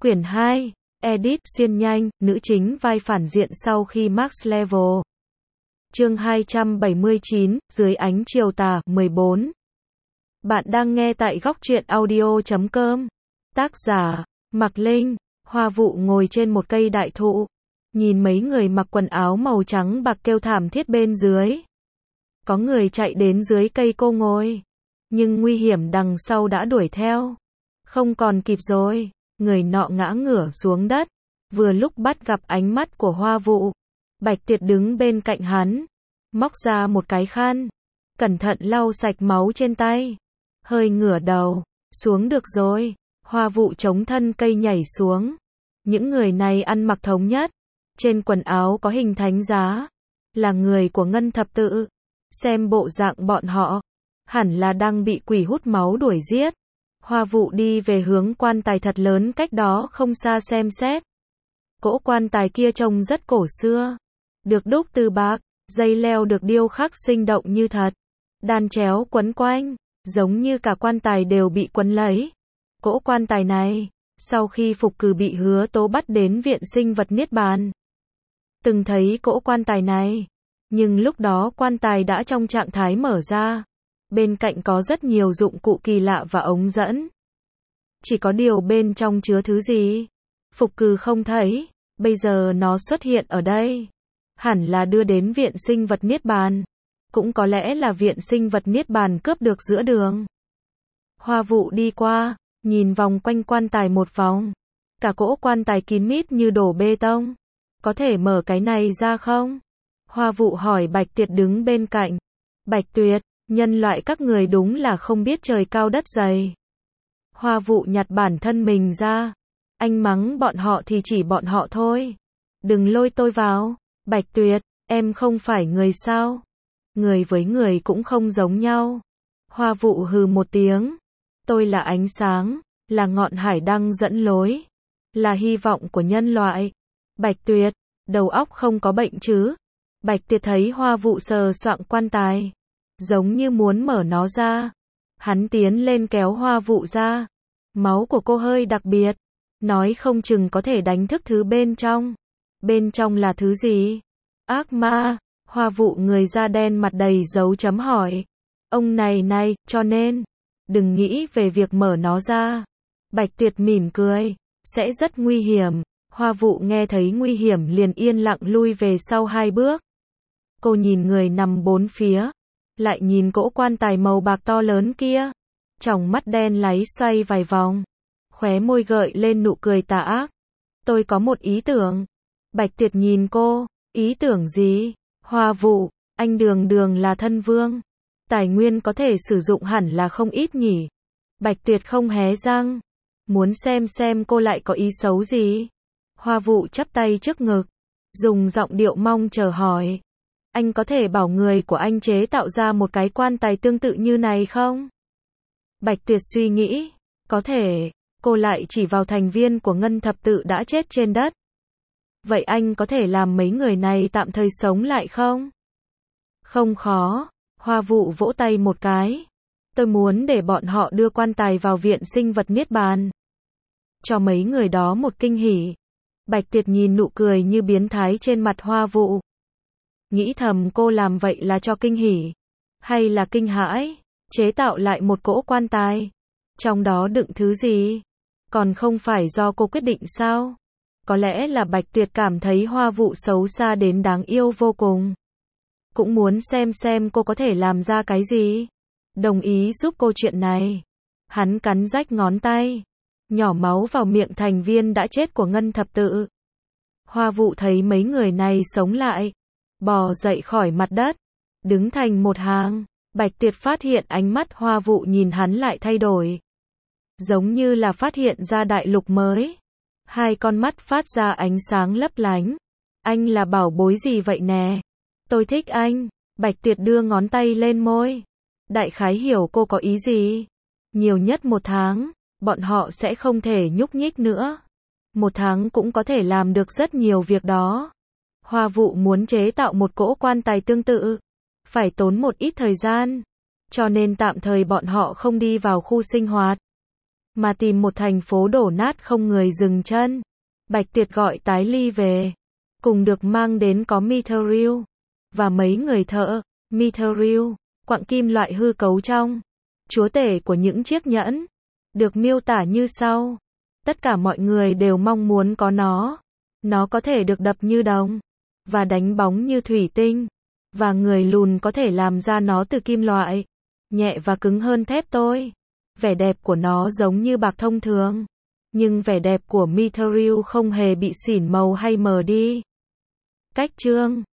Quyển 2, edit xuyên nhanh, nữ chính vai phản diện sau khi max level. Chương 279, dưới ánh chiều tà, 14. Bạn đang nghe tại góc truyện audio.com. Tác giả, Mạc Linh. Hoa Vụ ngồi trên một cây đại thụ, nhìn mấy người mặc quần áo màu trắng bạc kêu thảm thiết bên dưới. Có người chạy đến dưới cây cô ngồi, nhưng nguy hiểm đằng sau đã đuổi theo. Không còn kịp rồi, người nọ ngã ngửa xuống đất. Vừa lúc bắt gặp ánh mắt của Hoa Vụ, Bạch Tiệt đứng bên cạnh hắn, móc ra một cái khăn, cẩn thận lau sạch máu trên tay, hơi ngửa đầu, xuống được rồi. Hoa Vụ chống thân cây nhảy xuống. Những người này ăn mặc thống nhất, trên quần áo có hình thánh giá, là người của Ngân Thập Tự. Xem bộ dạng bọn họ, hẳn là đang bị quỷ hút máu đuổi giết. Hoa Vụ đi về hướng quan tài thật lớn cách đó không xa xem xét. Cỗ quan tài kia trông rất cổ xưa, được đúc từ bạc, dây leo được điêu khắc sinh động như thật, đan chéo quấn quanh, giống như cả quan tài đều bị quấn lấy. Cỗ quan tài này, sau khi Phục Cừ bị Hứa Tố bắt đến viện sinh vật Niết Bàn, từng thấy cỗ quan tài này, nhưng lúc đó quan tài đã trong trạng thái mở ra, bên cạnh có rất nhiều dụng cụ kỳ lạ và ống dẫn. Chỉ có điều bên trong chứa thứ gì, Phục Cừ không thấy, bây giờ nó xuất hiện ở đây, hẳn là đưa đến viện sinh vật Niết Bàn, cũng có lẽ là viện sinh vật Niết Bàn cướp được giữa đường. Hoa Vụ đi qua, nhìn vòng quanh quan tài một vòng, cả cỗ quan tài kín mít như đổ bê tông. Có thể mở cái này ra không? Hoa Vụ hỏi Bạch Tiệt đứng bên cạnh. Bạch Tuyệt, nhân loại các người đúng là không biết trời cao đất dày. Hoa Vụ nhặt bản thân mình ra. Anh mắng bọn họ thì chỉ bọn họ thôi. Đừng lôi tôi vào. Bạch Tuyệt, em không phải người sao? Người với người cũng không giống nhau. Hoa Vụ hừ một tiếng. Tôi là ánh sáng, là ngọn hải đăng dẫn lối, là hy vọng của nhân loại. Bạch Tuyệt, đầu óc không có bệnh chứ? Bạch Tiệt thấy Hoa Vụ sờ soạng quan tài, giống như muốn mở nó ra. Hắn tiến lên kéo Hoa Vụ ra. Máu của cô hơi đặc biệt, nói không chừng có thể đánh thức thứ bên trong. Bên trong là thứ gì? Ác ma. Hoa Vụ người da đen mặt đầy dấu chấm hỏi. Ông này, cho nên đừng nghĩ về việc mở nó ra. Bạch Tiệt mỉm cười. Sẽ rất nguy hiểm. Hoa Vụ nghe thấy nguy hiểm liền yên lặng lui về sau 2 bước. Cô nhìn người nằm bốn phía, lại nhìn cỗ quan tài màu bạc to lớn kia. Tròng mắt đen láy xoay vài vòng, khóe môi gợi lên nụ cười tà ác. Tôi có một ý tưởng. Bạch Tiệt nhìn cô. Ý tưởng gì? Hoa Vụ, anh đường là thân vương, tài nguyên có thể sử dụng hẳn là không ít nhỉ? Bạch Tuyệt không hé răng, muốn xem cô lại có ý xấu gì. Hoa Vụ chắp tay trước ngực, dùng giọng điệu mong chờ hỏi. Anh có thể bảo người của anh chế tạo ra một cái quan tài tương tự như này không? Bạch Tuyệt suy nghĩ, có thể. Cô lại chỉ vào thành viên của Ngân Thập Tự đã chết trên đất. Vậy anh có thể làm mấy người này tạm thời sống lại không? Không khó. Hoa Vụ vỗ tay một cái. Tôi muốn để bọn họ đưa quan tài vào viện sinh vật Niết Bàn, cho mấy người đó một kinh hỉ. Bạch Tuyệt nhìn nụ cười như biến thái trên mặt Hoa Vụ, nghĩ thầm cô làm vậy là cho kinh hỉ, hay là kinh hãi? Chế tạo lại một cỗ quan tài, trong đó đựng thứ gì? Còn không phải do cô quyết định sao? Có lẽ là Bạch Tuyệt cảm thấy Hoa Vụ xấu xa đến đáng yêu vô cùng, cũng muốn xem cô có thể làm ra cái gì. Đồng ý giúp cô chuyện này. Hắn cắn rách ngón tay, nhỏ máu vào miệng thành viên đã chết của Ngân Thập Tự. Hoa Vụ thấy mấy người này sống lại, bò dậy khỏi mặt đất, đứng thành một hàng. Bạch Tuyệt phát hiện ánh mắt Hoa Vụ nhìn hắn lại thay đổi, giống như là phát hiện ra đại lục mới. Hai con mắt phát ra ánh sáng lấp lánh. Anh là bảo bối gì vậy nè? Tôi thích anh. Bạch Tuyệt đưa ngón tay lên môi. Đại khái hiểu cô có ý gì. Nhiều nhất 1 tháng, bọn họ sẽ không thể nhúc nhích nữa. 1 tháng cũng có thể làm được rất nhiều việc đó. Hoa Vụ muốn chế tạo một cỗ quan tài tương tự, phải tốn một ít thời gian, cho nên tạm thời bọn họ không đi vào khu sinh hoạt. mà tìm một thành phố đổ nát không người dừng chân. Bạch Tuyệt gọi Tái Ly về, cùng được mang đến có Mithril và mấy người thợ. Mithril, quặng kim loại hư cấu trong, chúa tể của những chiếc nhẫn, được miêu tả như sau. Tất cả mọi người đều mong muốn có nó. Nó có thể được đập như đồng, và đánh bóng như thủy tinh, và người lùn có thể làm ra nó từ kim loại, nhẹ và cứng hơn thép tôi. Vẻ đẹp của nó giống như bạc thông thường, nhưng vẻ đẹp của Mithril không hề bị xỉn màu hay mờ đi. Cách chương